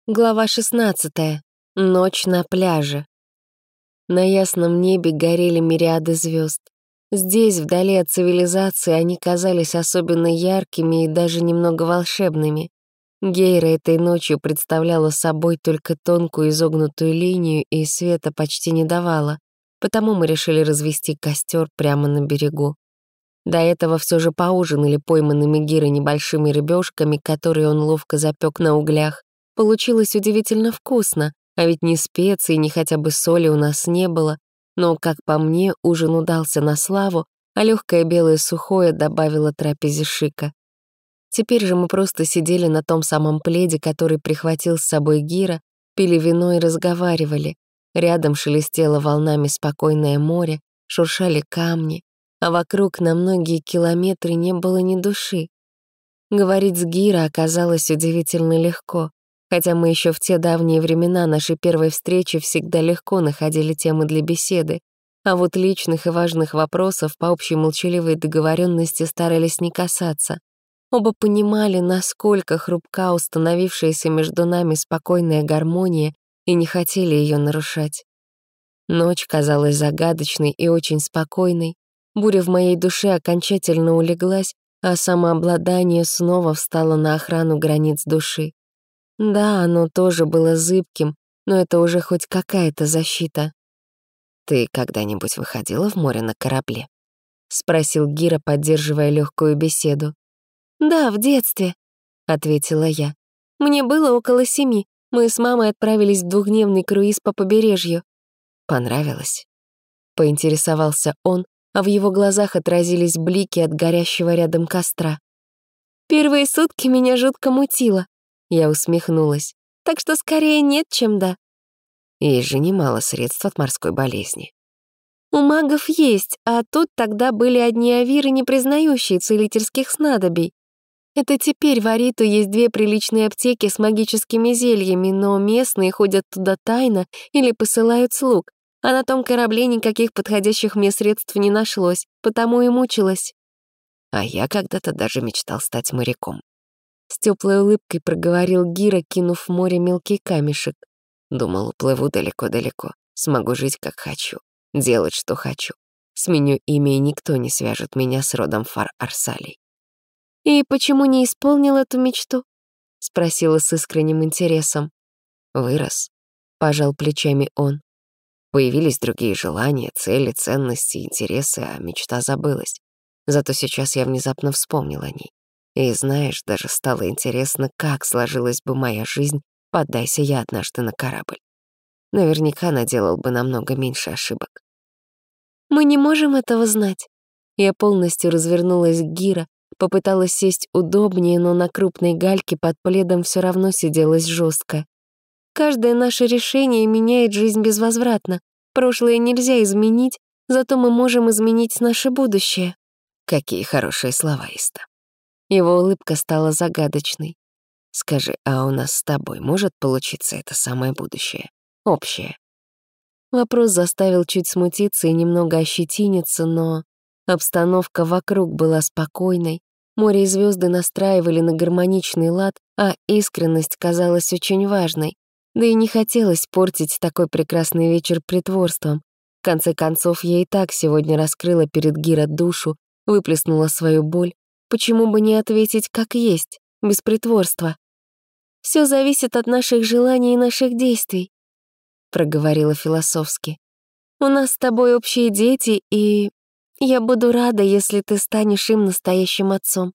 Глава 16. Ночь на пляже. На ясном небе горели мириады звезд. Здесь, вдали от цивилизации, они казались особенно яркими и даже немного волшебными. Гейра этой ночью представляла собой только тонкую изогнутую линию и света почти не давала, потому мы решили развести костер прямо на берегу. До этого все же поужинали пойманными Гирой небольшими рыбешками, которые он ловко запек на углях. Получилось удивительно вкусно, а ведь ни специй, ни хотя бы соли у нас не было. Но, как по мне, ужин удался на славу, а легкое белое сухое добавило трапезе шика. Теперь же мы просто сидели на том самом пледе, который прихватил с собой Гира, пили вино и разговаривали. Рядом шелестело волнами спокойное море, шуршали камни, а вокруг на многие километры не было ни души. Говорить с Гира оказалось удивительно легко. Хотя мы еще в те давние времена нашей первой встречи всегда легко находили темы для беседы, а вот личных и важных вопросов по общей молчаливой договоренности старались не касаться. Оба понимали, насколько хрупка установившаяся между нами спокойная гармония, и не хотели ее нарушать. Ночь казалась загадочной и очень спокойной, буря в моей душе окончательно улеглась, а самообладание снова встало на охрану границ души. Да, оно тоже было зыбким, но это уже хоть какая-то защита. «Ты когда-нибудь выходила в море на корабле?» — спросил Гира, поддерживая легкую беседу. «Да, в детстве», — ответила я. «Мне было около 7. Мы с мамой отправились в 2-дневный круиз по побережью». «Понравилось?» — поинтересовался он, а в его глазах отразились блики от горящего рядом костра. «Первые сутки меня жутко мутило», — я усмехнулась. «Так что скорее нет, чем да». Есть же немало средств от морской болезни. У магов есть, а тут тогда были одни авиры, не признающие целительских снадобий. Это теперь в Ариту есть 2 приличные аптеки с магическими зельями, но местные ходят туда тайно или посылают слуг, а на том корабле никаких подходящих мне средств не нашлось, потому и мучилась. А я когда-то даже мечтал стать моряком. С теплой улыбкой проговорил Гира, кинув в море мелкий камешек. Думал, уплыву далеко-далеко, смогу жить как хочу, делать что хочу. Сменю имя, и никто не свяжет меня с родом Фар-Арсалей. «И почему не исполнил эту мечту?» — спросила с искренним интересом. «Вырос», — пожал плечами он. Появились другие желания, цели, ценности, интересы, а мечта забылась. Зато сейчас я внезапно вспомнил о ней. И знаешь, даже стало интересно, как сложилась бы моя жизнь, поддайся я однажды на корабль. Наверняка наделал бы намного меньше ошибок. Мы не можем этого знать. Я полностью развернулась к Гира, попыталась сесть удобнее, но на крупной гальке под пледом все равно сиделась жестко. Каждое наше решение меняет жизнь безвозвратно. Прошлое нельзя изменить, зато мы можем изменить наше будущее. Какие хорошие слова, Иста. Его улыбка стала загадочной. Скажи, а у нас с тобой может получиться это самое будущее? Общее? Вопрос заставил чуть смутиться и немного ощетиниться, но обстановка вокруг была спокойной, море и звезды настраивали на гармоничный лад, а искренность казалась очень важной. Да и не хотелось портить такой прекрасный вечер притворством. В конце концов, я и так сегодня раскрыла перед Гира душу, выплеснула свою боль. Почему бы не ответить как есть, без притворства? «Всё зависит от наших желаний и наших действий», — проговорила философски. «У нас с тобой общие дети, и я буду рада, если ты станешь им настоящим отцом».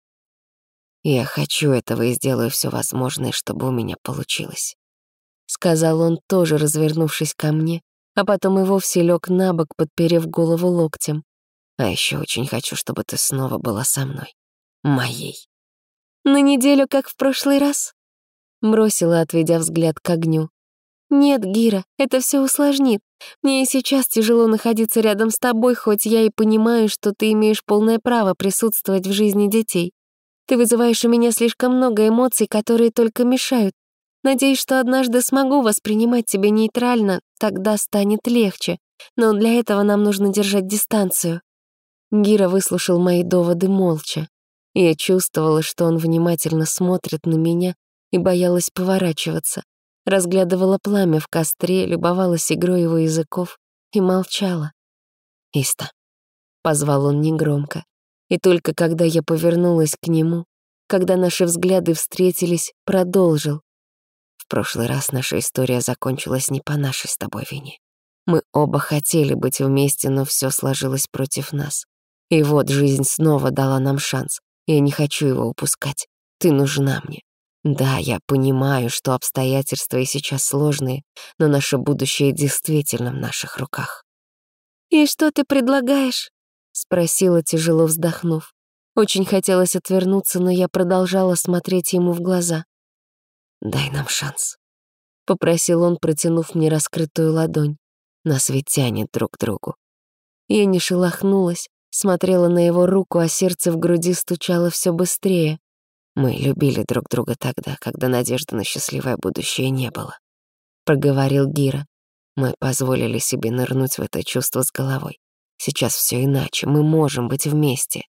«Я хочу этого и сделаю всё возможное, чтобы у меня получилось», — сказал он, тоже развернувшись ко мне, а потом и вовсе лёг на бок, подперев голову локтем. «А ещё очень хочу, чтобы ты снова была со мной, моей». «На неделю, как в прошлый раз?» Бросила, отведя взгляд к огню. «Нет, Гира, это все усложнит. Мне и сейчас тяжело находиться рядом с тобой, хоть я и понимаю, что ты имеешь полное право присутствовать в жизни детей. Ты вызываешь у меня слишком много эмоций, которые только мешают. Надеюсь, что однажды смогу воспринимать тебя нейтрально, тогда станет легче. Но для этого нам нужно держать дистанцию». Гира выслушал мои доводы молча. Я чувствовала, что он внимательно смотрит на меня, и боялась поворачиваться. разглядывала пламя в костре, любовалась игрой его языков и молчала. «Иста», — позвал он негромко, и только когда я повернулась к нему, когда наши взгляды встретились, продолжил. «В прошлый раз наша история закончилась не по нашей с тобой вине. Мы оба хотели быть вместе, но все сложилось против нас. И вот жизнь снова дала нам шанс. Я не хочу его упускать. Ты нужна мне. Да, я понимаю, что обстоятельства и сейчас сложные, но наше будущее действительно в наших руках». «И что ты предлагаешь?» — спросила, тяжело вздохнув. Очень хотелось отвернуться, но я продолжала смотреть ему в глаза. «Дай нам шанс», — попросил он, протянув мне раскрытую ладонь. «Нас ведь тянет друг к другу». Я не шелохнулась, смотрела на его руку, а сердце в груди стучало все быстрее. «Мы любили друг друга тогда, когда надежды на счастливое будущее не было», — проговорил Гира. «Мы позволили себе нырнуть в это чувство с головой. Сейчас все иначе, мы можем быть вместе».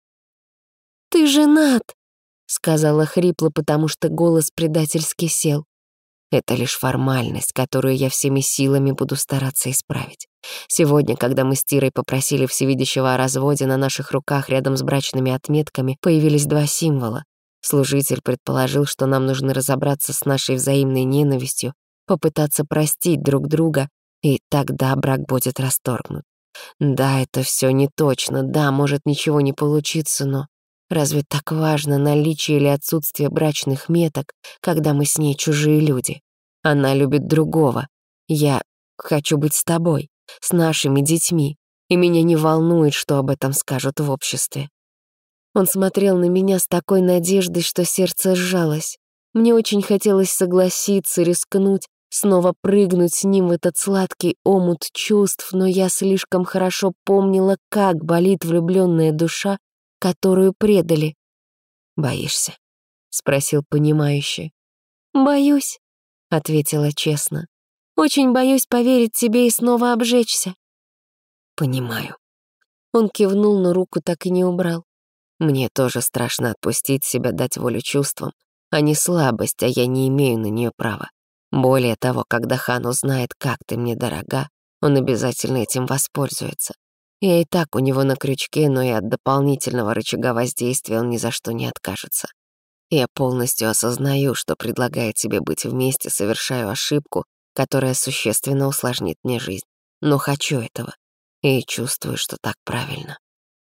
«Ты женат», — сказала хрипло, потому что голос предательски сел. «Это лишь формальность, которую я всеми силами буду стараться исправить. Сегодня, когда мы с Тирой попросили Всевидящего о разводе, на наших руках рядом с брачными отметками появились два символа. Служитель предположил, что нам нужно разобраться с нашей взаимной ненавистью, попытаться простить друг друга, и тогда брак будет расторгнут. Да, это все не точно, да, может ничего не получиться, но разве так важно наличие или отсутствие брачных меток, когда мы с ней чужие люди? Она любит другого. Я хочу быть с тобой, с нашими детьми, и меня не волнует, что об этом скажут в обществе». Он смотрел на меня с такой надеждой, что сердце сжалось. Мне очень хотелось согласиться, рискнуть, снова прыгнуть с ним в этот сладкий омут чувств, но я слишком хорошо помнила, как болит влюбленная душа, которую предали. «Боишься?» — спросил понимающе. «Боюсь», — ответила честно. «Очень боюсь поверить тебе и снова обжечься». «Понимаю». Он кивнул, но руку так и не убрал. «Мне тоже страшно отпустить себя, дать волю чувствам, а не слабость, а я не имею на нее права. Более того, когда хан узнает, как ты мне дорога, он обязательно этим воспользуется. Я и так у него на крючке, но и от дополнительного рычага воздействия он ни за что не откажется. Я полностью осознаю, что, предлагая тебе быть вместе, совершаю ошибку, которая существенно усложнит мне жизнь. Но хочу этого. И чувствую, что так правильно».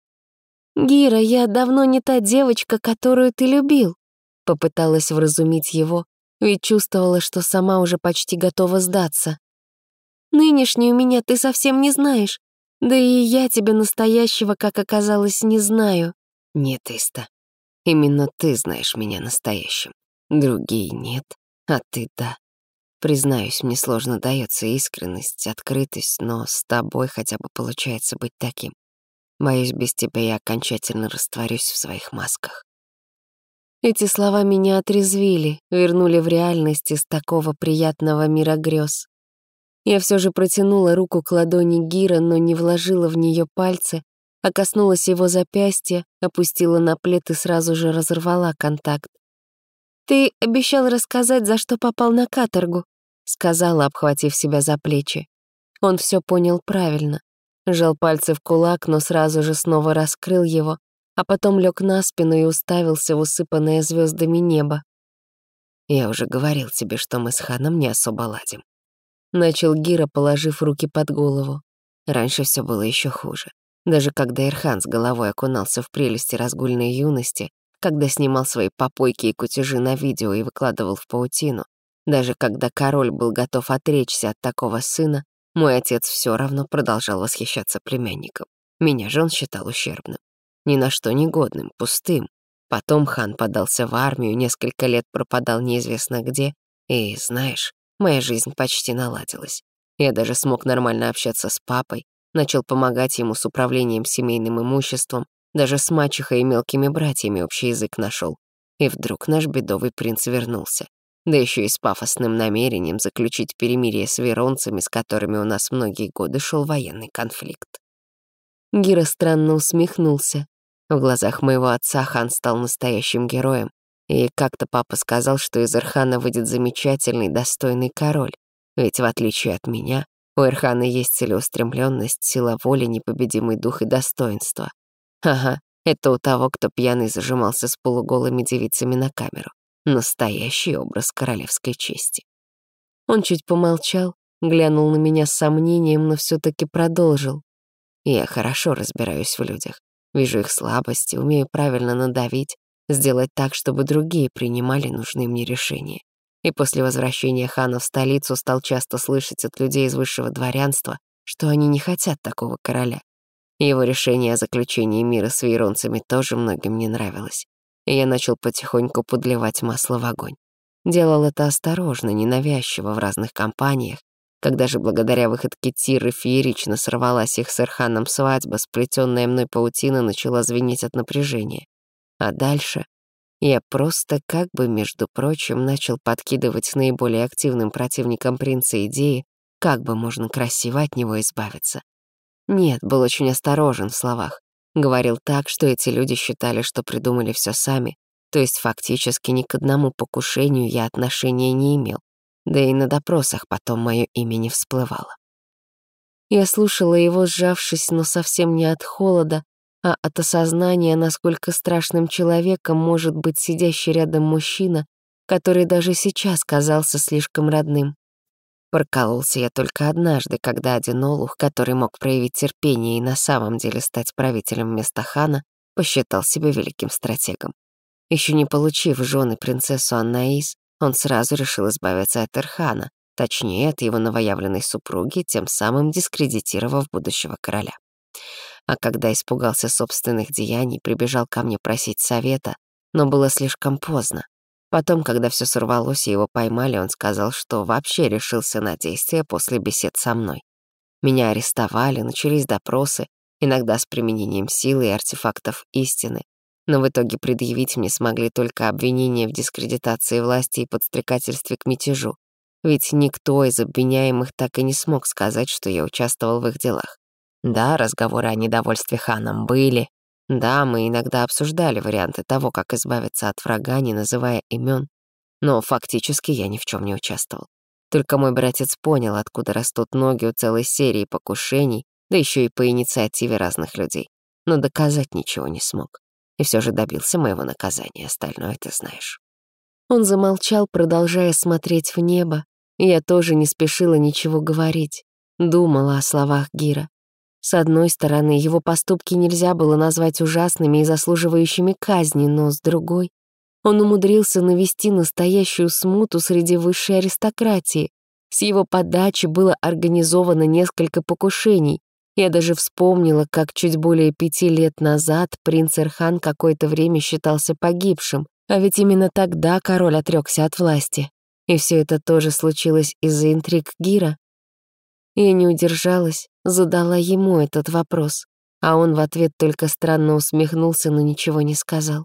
«Гира, я давно не та девочка, которую ты любил», — попыталась вразумить его, ведь чувствовала, что сама уже почти готова сдаться. «Нынешнюю меня ты совсем не знаешь, да и я тебя настоящего, как оказалось, не знаю». «Нет, Иста, именно ты знаешь меня настоящим. Другие нет, а ты да. Признаюсь, мне сложно дается искренность, открытость, но с тобой хотя бы получается быть таким. Боюсь, без тебя я окончательно растворюсь в своих масках». Эти слова меня отрезвили, вернули в реальность из такого приятного мира грез. Я все же протянула руку к ладони Гира, но не вложила в нее пальцы, а коснулась его запястья, опустила на плед и сразу же разорвала контакт. «Ты обещал рассказать, за что попал на каторгу», — сказала, обхватив себя за плечи. Он все понял правильно. Сжал пальцы в кулак, но сразу же снова раскрыл его, а потом лег на спину и уставился в усыпанное звездами небо. «Я уже говорил тебе, что мы с ханом не особо ладим», — начал Гира, положив руки под голову. «Раньше все было еще хуже. Даже когда Ирхан с головой окунался в прелести разгульной юности, когда снимал свои попойки и кутежи на видео и выкладывал в паутину, даже когда король был готов отречься от такого сына, мой отец все равно продолжал восхищаться племянником. Меня же он считал ущербным, ни на что негодным, пустым. Потом хан подался в армию, несколько лет пропадал неизвестно где, и, знаешь, моя жизнь почти наладилась. Я даже смог нормально общаться с папой, начал помогать ему с управлением семейным имуществом, даже с мачехой и мелкими братьями общий язык нашел. И вдруг наш бедовый принц вернулся. Да еще и с пафосным намерением заключить перемирие с веронцами, с которыми у нас многие годы шел военный конфликт. Гира странно усмехнулся. В глазах моего отца хан стал настоящим героем, И как-то папа сказал, что из Эрхана выйдет замечательный, достойный король. Ведь в отличие от меня, у Эрхана есть целеустремленность, сила воли, непобедимый дух и достоинство. Ага, это у того, кто пьяный зажимался с полуголыми девицами на камеру. Настоящий образ королевской чести. Он чуть помолчал, глянул на меня с сомнением, но все-таки продолжил. Я хорошо разбираюсь в людях. Вижу их слабости, умею правильно надавить, сделать так, чтобы другие принимали нужные мне решения. И после возвращения хана в столицу стал часто слышать от людей из высшего дворянства, что они не хотят такого короля. Его решение о заключении мира с вейронцами тоже многим не нравилось. И я начал потихоньку подливать масло в огонь. Делал это осторожно, ненавязчиво в разных компаниях. Когда же благодаря выходке Тиры феерично сорвалась их с Эрханом свадьба, сплетенная мной паутина начала звенеть от напряжения. А дальше я просто как бы, между прочим, начал подкидывать наиболее активным противникам принца идеи, как бы можно красиво от него избавиться. Нет, был очень осторожен в словах. Говорил так, что эти люди считали, что придумали все сами, то есть фактически ни к одному покушению я отношения не имел. Да и на допросах потом мое имя не всплывало. Я слушала его, сжавшись, но совсем не от холода, а от осознания, насколько страшным человеком может быть сидящий рядом мужчина, который даже сейчас казался слишком родным. Прокололся я только однажды, когда один олух, который мог проявить терпение и на самом деле стать правителем вместо хана, посчитал себя великим стратегом. Еще не получив в жены принцессу Аннаис, он сразу решил избавиться от Эрхана, точнее, от его новоявленной супруги, тем самым дискредитировав будущего короля. А когда испугался собственных деяний, прибежал ко мне просить совета, но было слишком поздно. Потом, когда все сорвалось и его поймали, он сказал, что вообще решился на действия после бесед со мной. Меня арестовали, начались допросы, иногда с применением силы и артефактов истины, но в итоге предъявить мне смогли только обвинения в дискредитации власти и подстрекательстве к мятежу, ведь никто из обвиняемых так и не смог сказать, что я участвовал в их делах. Да, разговоры о недовольстве ханом были. Да, мы иногда обсуждали варианты того, как избавиться от врага, не называя имен, но фактически я ни в чем не участвовал. Только мой братец понял, откуда растут ноги у целой серии покушений, да еще и по инициативе разных людей, но доказать ничего не смог. И все же добился моего наказания, остальное ты знаешь. Он замолчал, продолжая смотреть в небо, и я тоже не спешила ничего говорить. Думала о словах Гира. С одной стороны, его поступки нельзя было назвать ужасными и заслуживающими казни, но с другой, он умудрился навести настоящую смуту среди высшей аристократии. С его подачи было организовано несколько покушений. Я даже вспомнила, как чуть более 5 лет назад принц Эрхан какое-то время считался погибшим, а ведь именно тогда король отрёкся от власти. И все это тоже случилось из-за интриг Гира. Я не удержалась, задала ему этот вопрос, а он в ответ только странно усмехнулся, но ничего не сказал.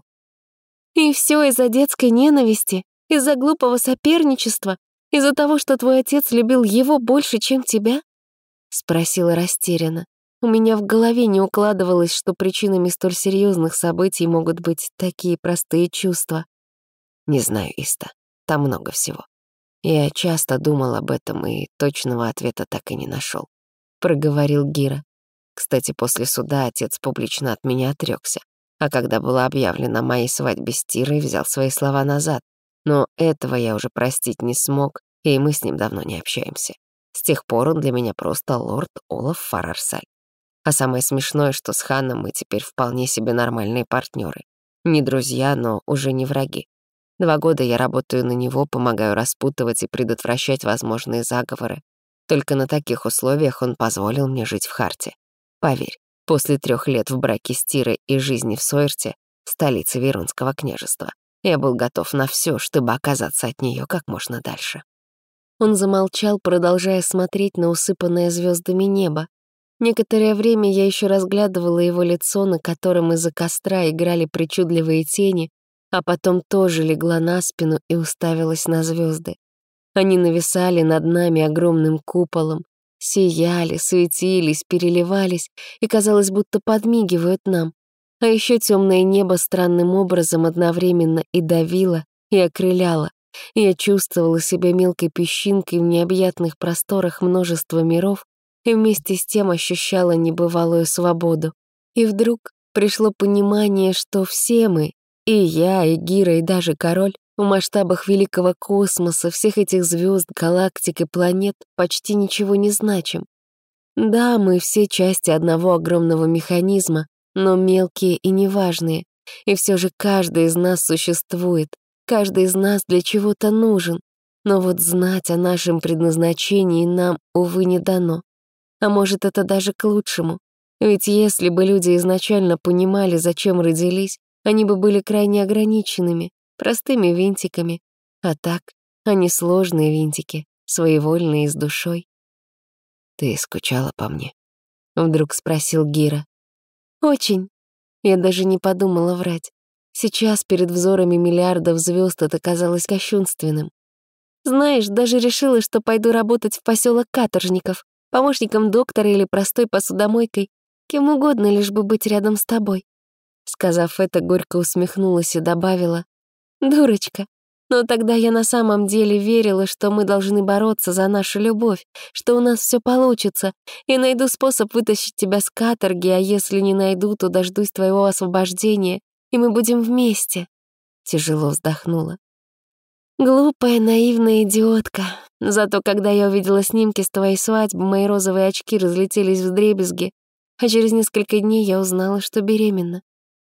«И все из-за детской ненависти, из-за глупого соперничества, из-за того, что твой отец любил его больше, чем тебя?» — спросила растерянно. У меня в голове не укладывалось, что причинами столь серьезных событий могут быть такие простые чувства. Не знаю, Иста, там много всего. Я часто думал об этом и точного ответа так и не нашел, проговорил Гира. Кстати, после суда отец публично от меня отрекся, а когда была объявлена о моей свадьбе с Тирой, взял свои слова назад. Но этого я уже простить не смог, и мы с ним давно не общаемся. С тех пор он для меня просто лорд Олаф Фарарсаль. А самое смешное, что с ханом мы теперь вполне себе нормальные партнеры. Не друзья, но уже не враги. 2 года я работаю на него, помогаю распутывать и предотвращать возможные заговоры. Только на таких условиях он позволил мне жить в Харте. Поверь, после 3 лет в браке с Тирой и жизни в Сойрте, столице Верунского княжества, я был готов на все, чтобы оказаться от нее как можно дальше. Он замолчал, продолжая смотреть на усыпанное звездами небо. Некоторое время я еще разглядывала его лицо, на котором из-за костра играли причудливые тени, а потом тоже легла на спину и уставилась на звезды. Они нависали над нами огромным куполом, сияли, светились, переливались и, казалось, будто подмигивают нам. А еще темное небо странным образом одновременно и давило, и окрыляло. И я чувствовала себя мелкой песчинкой в необъятных просторах множества миров и вместе с тем ощущала небывалую свободу. И вдруг пришло понимание, что все мы, и я, и Гира, и даже король, в масштабах великого космоса, всех этих звезд, галактик и планет почти ничего не значим. Да, мы все части одного огромного механизма, но мелкие и неважные. И все же каждый из нас существует, каждый из нас для чего-то нужен. Но вот знать о нашем предназначении нам, увы, не дано. А может, это даже к лучшему. Ведь если бы люди изначально понимали, зачем родились, они бы были крайне ограниченными, простыми винтиками. А так, они сложные винтики, своевольные и с душой. «Ты скучала по мне?» — вдруг спросил Гира. Очень. Я даже не подумала врать. Сейчас перед взорами миллиардов звезд это казалось кощунственным. Знаешь, даже решила, что пойду работать в поселок каторжников, помощником доктора или простой посудомойкой, кем угодно, лишь бы быть рядом с тобой. Сказав это, горько усмехнулась и добавила: «Дурочка, но тогда я на самом деле верила, что мы должны бороться за нашу любовь, что у нас все получится, и найду способ вытащить тебя с каторги, а если не найду, то дождусь твоего освобождения, и мы будем вместе». Тяжело вздохнула. Глупая, наивная идиотка. Зато когда я увидела снимки с твоей свадьбы, мои розовые очки разлетелись вдребезги, а через несколько дней я узнала, что беременна.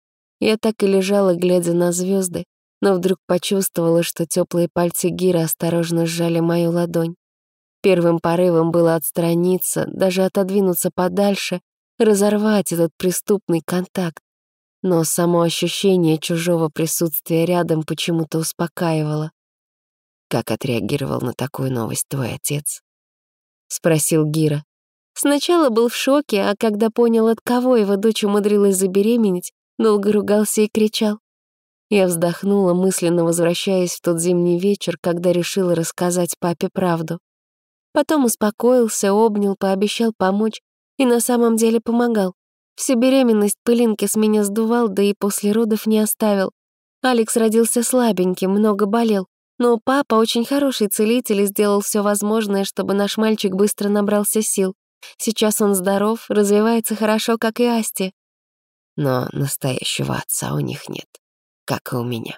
Я так и лежала, глядя на звезды, но вдруг почувствовала, что теплые пальцы Гира осторожно сжали мою ладонь. Первым порывом было отстраниться, даже отодвинуться подальше, разорвать этот преступный контакт. Но само ощущение чужого присутствия рядом почему-то успокаивало. «Как отреагировал на такую новость твой отец?» — спросил Гира. Сначала был в шоке, а когда понял, от кого его дочь умудрилась забеременеть, долго ругался и кричал. Я вздохнула, мысленно возвращаясь в тот зимний вечер, когда решила рассказать папе правду. Потом успокоился, обнял, пообещал помочь и на самом деле помогал. Всю беременность пылинки с меня сдувал, да и после родов не оставил. Алекс родился слабеньким, много болел, но папа очень хороший целитель и сделал все возможное, чтобы наш мальчик быстро набрался сил. Сейчас он здоров, развивается хорошо, как и Асти. Но настоящего отца у них нет, как и у меня.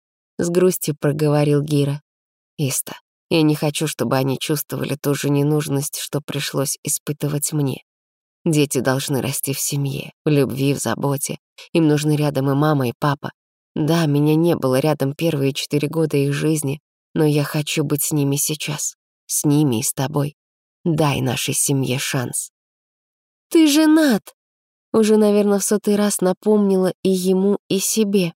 С грустью проговорил Гира. Иста, я не хочу, чтобы они чувствовали ту же ненужность, что пришлось испытывать мне. Дети должны расти в семье, в любви, в заботе. Им нужны рядом и мама, и папа. Да, меня не было рядом первые 4 года их жизни, но я хочу быть с ними сейчас. С ними и с тобой. Дай нашей семье шанс. «Ты женат!» Уже, наверное, в 100-й раз напомнила и ему, и себе.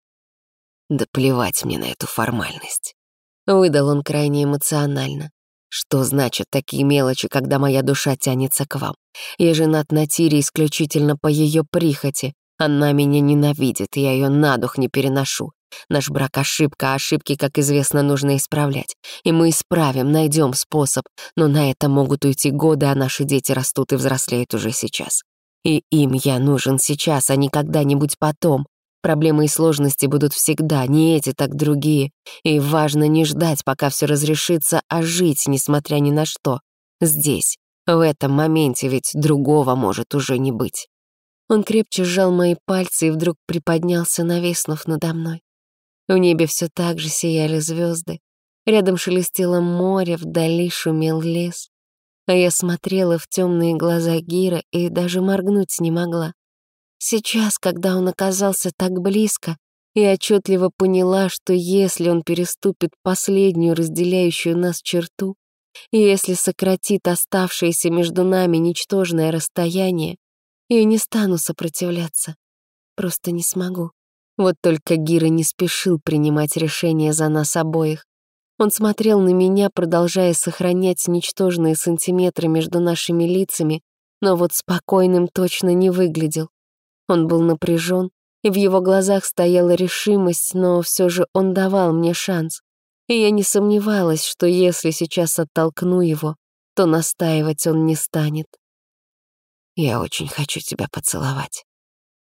Да плевать мне на эту формальность. Выдал он крайне эмоционально. Что значат такие мелочи, когда моя душа тянется к вам? Я женат на Тире исключительно по ее прихоти. Она меня ненавидит, я ее на дух не переношу. Наш брак — ошибка, а ошибки, как известно, нужно исправлять. И мы исправим, найдем способ, но на это могут уйти годы, а наши дети растут и взрослеют уже сейчас. И им я нужен сейчас, а не когда-нибудь потом. Проблемы и сложности будут всегда, не эти, так другие. И важно не ждать, пока все разрешится, а жить, несмотря ни на что. Здесь, в этом моменте, ведь другого может уже не быть. Он крепче сжал мои пальцы и вдруг приподнялся, нависнув надо мной. В небе все так же сияли звезды. Рядом шелестело море, вдали шумел лес. А я смотрела в темные глаза Гира и даже моргнуть не могла. Сейчас, когда он оказался так близко, я отчетливо поняла, что если он переступит последнюю разделяющую нас черту, и если сократит оставшееся между нами ничтожное расстояние, я не стану сопротивляться. Просто не смогу. Вот только Гира не спешил принимать решение за нас обоих. Он смотрел на меня, продолжая сохранять ничтожные сантиметры между нашими лицами, но вот спокойным точно не выглядел. Он был напряжен, и в его глазах стояла решимость, но все же он давал мне шанс. И я не сомневалась, что если сейчас оттолкну его, то настаивать он не станет. Я очень хочу тебя поцеловать.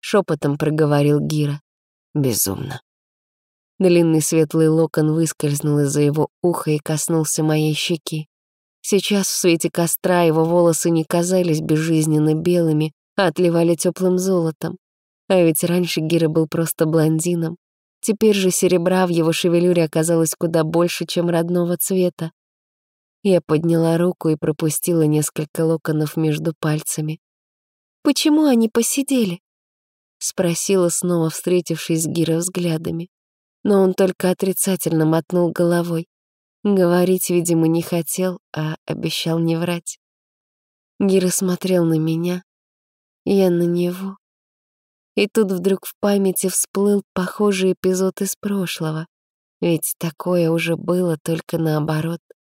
шепотом проговорил Гира. Безумно. Длинный светлый локон выскользнул из-за его уха и коснулся моей щеки. Сейчас в свете костра его волосы не казались безжизненно белыми, а отливали теплым золотом. А ведь раньше Гира был просто блондином. Теперь же серебра в его шевелюре оказалось куда больше, чем родного цвета. Я подняла руку и пропустила несколько локонов между пальцами. «Почему они посидели?» — спросила, снова встретившись с Гиро взглядами. Но он только отрицательно мотнул головой. Говорить, видимо, не хотел, а обещал не врать. Гиро смотрел на меня, я на него. И тут вдруг в памяти всплыл похожий эпизод из прошлого. Ведь такое уже было, только наоборот.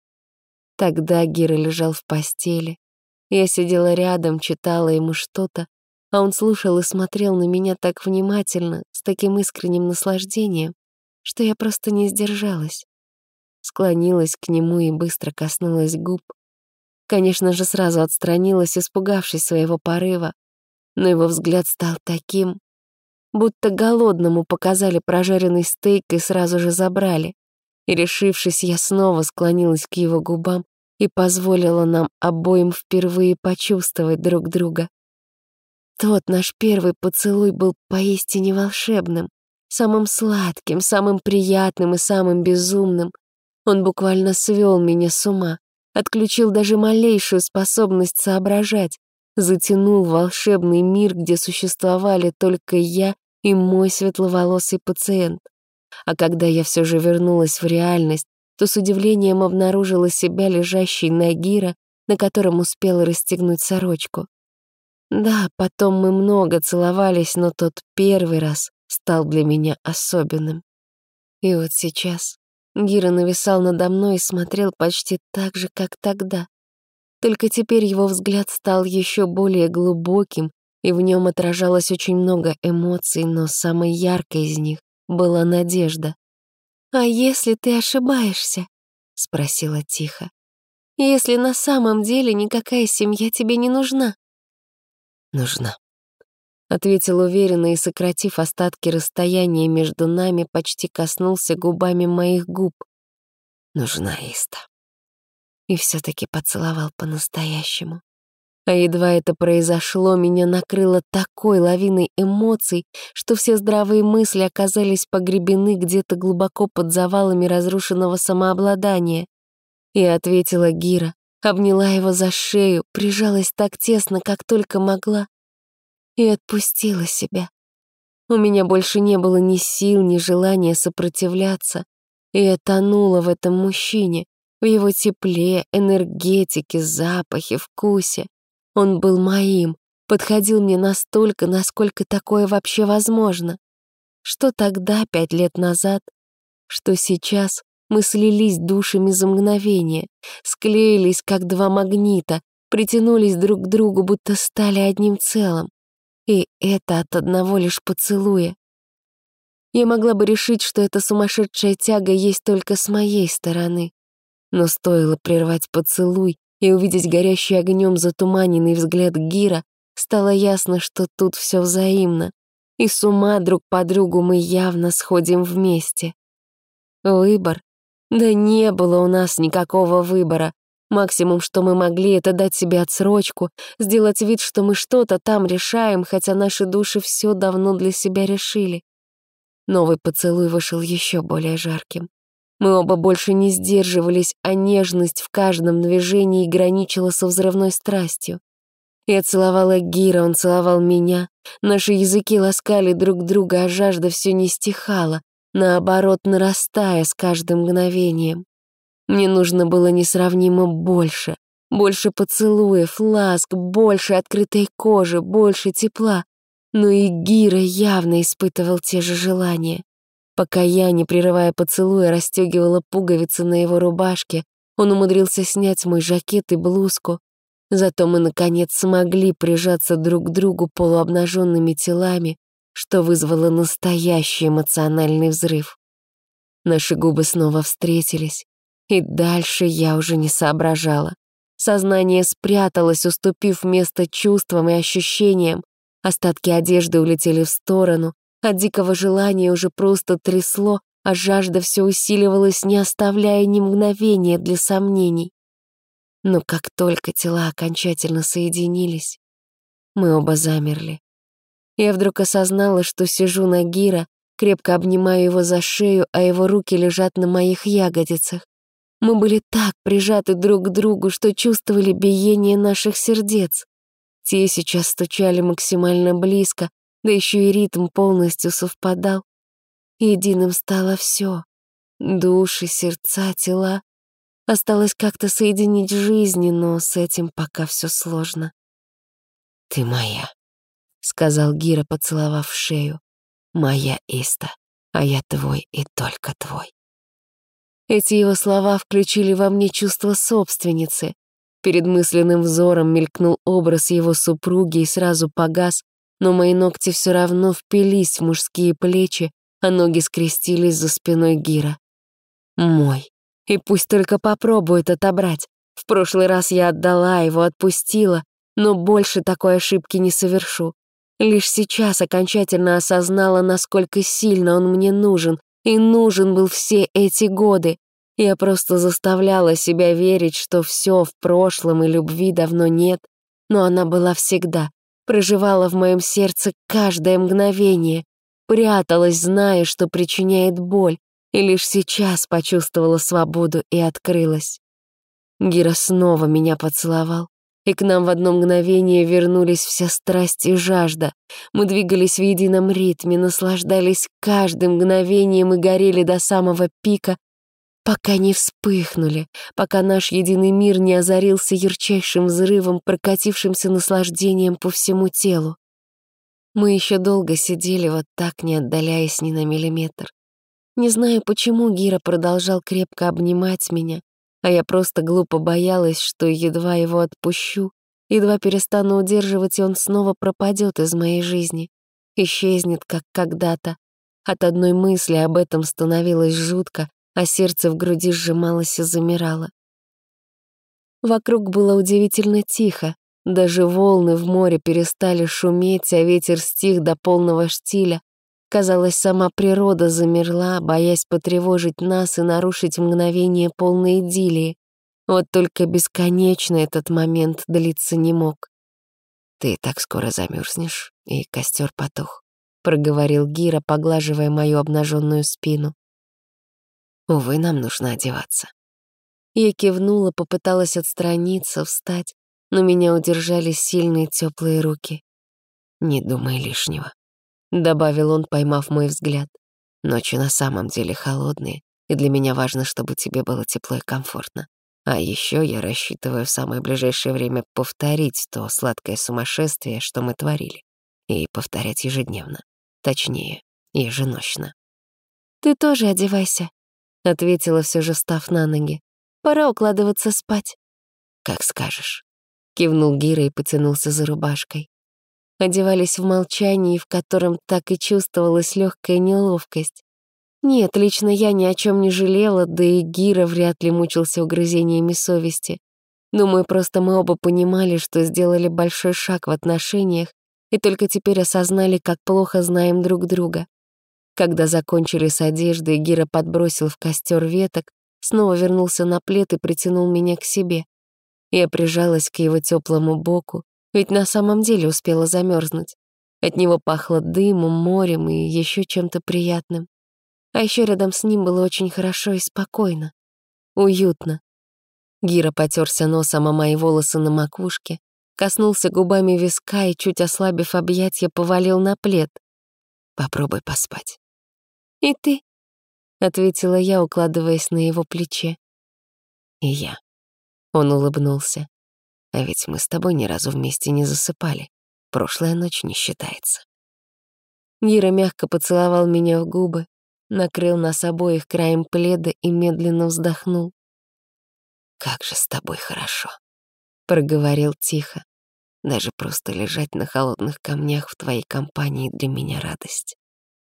Тогда Гиро лежал в постели. Я сидела рядом, читала ему что-то, а он слушал и смотрел на меня так внимательно, с таким искренним наслаждением, что я просто не сдержалась. Склонилась к нему и быстро коснулась губ. Конечно же, сразу отстранилась, испугавшись своего порыва, но его взгляд стал таким, будто голодному показали прожаренный стейк и сразу же забрали. И, решившись, я снова склонилась к его губам и позволила нам обоим впервые почувствовать друг друга. Тот наш первый поцелуй был поистине волшебным, самым сладким, самым приятным и самым безумным. Он буквально свел меня с ума, отключил даже малейшую способность соображать, затянул в волшебный мир, где существовали только я и мой светловолосый пациент. А когда я все же вернулась в реальность, то с удивлением обнаружила себя лежащей на Гиро, на котором успела расстегнуть сорочку. Да, потом мы много целовались, но тот первый раз стал для меня особенным. И вот сейчас Гиро нависал надо мной и смотрел почти так же, как тогда. Только теперь его взгляд стал еще более глубоким, и в нем отражалось очень много эмоций, но самой яркой из них была надежда. «А если ты ошибаешься?» — спросила тихо. «Если на самом деле никакая семья тебе не нужна?» Нужна. Ответил уверенно и, сократив остатки расстояния между нами, почти коснулся губами моих губ. Нужна, Иста. И все-таки поцеловал по-настоящему. А едва это произошло, меня накрыло такой лавиной эмоций, что все здравые мысли оказались погребены где-то глубоко под завалами разрушенного самообладания. Я ответила Гиро, обняла его за шею, прижалась так тесно, как только могла, и отпустила себя. У меня больше не было ни сил, ни желания сопротивляться, и я тонула в этом мужчине, в его тепле, энергетике, запахе, вкусе. Он был моим, подходил мне настолько, насколько такое вообще возможно. Что тогда, 5 лет назад, что сейчас мы слились душами за мгновение, склеились, как два магнита, притянулись друг к другу, будто стали одним целым. И это от одного лишь поцелуя. Я могла бы решить, что эта сумасшедшая тяга есть только с моей стороны. Но стоило прервать поцелуй и увидеть горящий огнем затуманенный взгляд Гиро, стало ясно, что тут все взаимно, и с ума друг по другу мы явно сходим вместе. Выбор? Да не было у нас никакого выбора. Максимум, что мы могли, это дать себе отсрочку, сделать вид, что мы что-то там решаем, хотя наши души все давно для себя решили. Новый поцелуй вышел еще более жарким. Мы оба больше не сдерживались, а нежность в каждом движении граничила со взрывной страстью. Я целовала Гиро, он целовал меня. Наши языки ласкали друг друга, а жажда все не стихала, наоборот, нарастая с каждым мгновением. Мне нужно было несравнимо больше. Больше поцелуев, ласк, больше открытой кожи, больше тепла. Но и Гиро явно испытывал те же желания. Пока я, не прерывая поцелуя, расстегивала пуговицы на его рубашке, он умудрился снять мой жакет и блузку. Зато мы, наконец, смогли прижаться друг к другу полуобнаженными телами, что вызвало настоящий эмоциональный взрыв. Наши губы снова встретились, и дальше я уже не соображала. Сознание спряталось, уступив место чувствам и ощущениям, Остатки одежды улетели в сторону, от дикого желания уже просто трясло, а жажда все усиливалась, не оставляя ни мгновения для сомнений. Но как только тела окончательно соединились, мы оба замерли. Я вдруг осознала, что сижу на Гира, крепко обнимаю его за шею, а его руки лежат на моих ягодицах. Мы были так прижаты друг к другу, что чувствовали биение наших сердец. Те сейчас стучали максимально близко, да еще и ритм полностью совпадал. Единым стало все: души, сердца, тела. Осталось как-то соединить жизни, но с этим пока все сложно. «Ты моя», — сказал Гира, поцеловав шею. «Моя Иста, а я твой и только твой». Эти его слова включили во мне чувство собственницы. Перед мысленным взором мелькнул образ его супруги и сразу погас, но мои ногти все равно впились в мужские плечи, а ноги скрестились за спиной Гира. Мой. И пусть только попробует отобрать. В прошлый раз я отдала его, отпустила, но больше такой ошибки не совершу. Лишь сейчас окончательно осознала, насколько сильно он мне нужен, и нужен был все эти годы. Я просто заставляла себя верить, что все в прошлом и любви давно нет, но она была всегда, проживала в моем сердце каждое мгновение, пряталась, зная, что причиняет боль, и лишь сейчас почувствовала свободу и открылась. Гира снова меня поцеловал, и к нам в одно мгновение вернулись вся страсть и жажда. Мы двигались в едином ритме, наслаждались каждым мгновением и горели до самого пика, пока не вспыхнули, пока наш единый мир не озарился ярчайшим взрывом, прокатившимся наслаждением по всему телу. Мы еще долго сидели вот так, не отдаляясь ни на миллиметр. Не знаю, почему Гира продолжал крепко обнимать меня, а я просто глупо боялась, что едва его отпущу, едва перестану удерживать, и он снова пропадет из моей жизни, исчезнет, как когда-то. От одной мысли об этом становилось жутко, а сердце в груди сжималось и замирало. Вокруг было удивительно тихо, даже волны в море перестали шуметь, а ветер стих до полного штиля. Казалось, сама природа замерла, боясь потревожить нас и нарушить мгновение полной идиллии. Вот только бесконечно этот момент длиться не мог. «Ты так скоро замерзнешь, и костер потух», — проговорил Гира, поглаживая мою обнаженную спину. «Увы, нам нужно одеваться». Я кивнула, попыталась отстраниться, встать, но меня удержали сильные теплые руки. «Не думай лишнего», — добавил он, поймав мой взгляд. «Ночи на самом деле холодные, и для меня важно, чтобы тебе было тепло и комфортно. А еще я рассчитываю в самое ближайшее время повторить то сладкое сумасшествие, что мы творили, и повторять ежедневно, точнее, еженочно». «Ты тоже одевайся», — ответила все же, встав на ноги. «Пора укладываться спать». «Как скажешь», — кивнул Гира и потянулся за рубашкой. Одевались в молчании, в котором так и чувствовалась легкая неловкость. Нет, лично я ни о чем не жалела, да и Гира вряд ли мучился угрызениями совести. Думаю, просто мы оба понимали, что сделали большой шаг в отношениях и только теперь осознали, как плохо знаем друг друга. Когда закончили с одеждой, Гира подбросил в костер веток, снова вернулся на плед и притянул меня к себе. Я прижалась к его теплому боку, ведь на самом деле успела замерзнуть. От него пахло дымом, морем и еще чем-то приятным. А еще рядом с ним было очень хорошо и спокойно. Уютно. Гира потерся носом о мои волосы на макушке, коснулся губами виска и, чуть ослабив объятья, повалил на плед. «Попробуй поспать». «И ты?» — ответила я, укладываясь на его плече. «И я». Он улыбнулся. «А ведь мы с тобой ни разу вместе не засыпали. Прошлая ночь не считается». Гира мягко поцеловал меня в губы, накрыл нас обоих краем пледа и медленно вздохнул. «Как же с тобой хорошо», — проговорил тихо. «Даже просто лежать на холодных камнях в твоей компании для меня радость».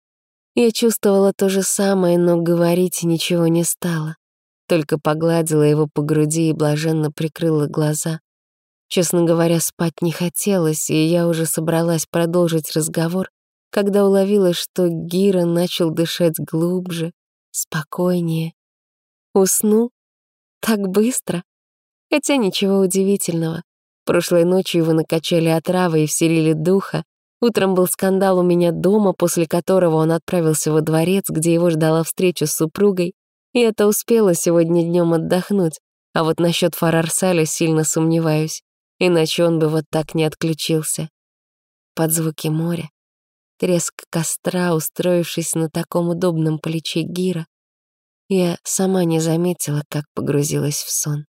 Я чувствовала то же самое, но говорить ничего не стала. Только погладила его по груди и блаженно прикрыла глаза. Честно говоря, спать не хотелось, и я уже собралась продолжить разговор, когда уловила, что Гира начал дышать глубже, спокойнее. Уснул? Так быстро? Хотя ничего удивительного. Прошлой ночью его накачали отравой и вселили духа. Утром был скандал у меня дома, после которого он отправился во дворец, где его ждала встреча с супругой, и это успела сегодня днем отдохнуть. А вот насчет Фарарсаля сильно сомневаюсь, иначе он бы вот так не отключился. Под звуки моря, треск костра, устроившись на таком удобном плече Гира, я сама не заметила, как погрузилась в сон.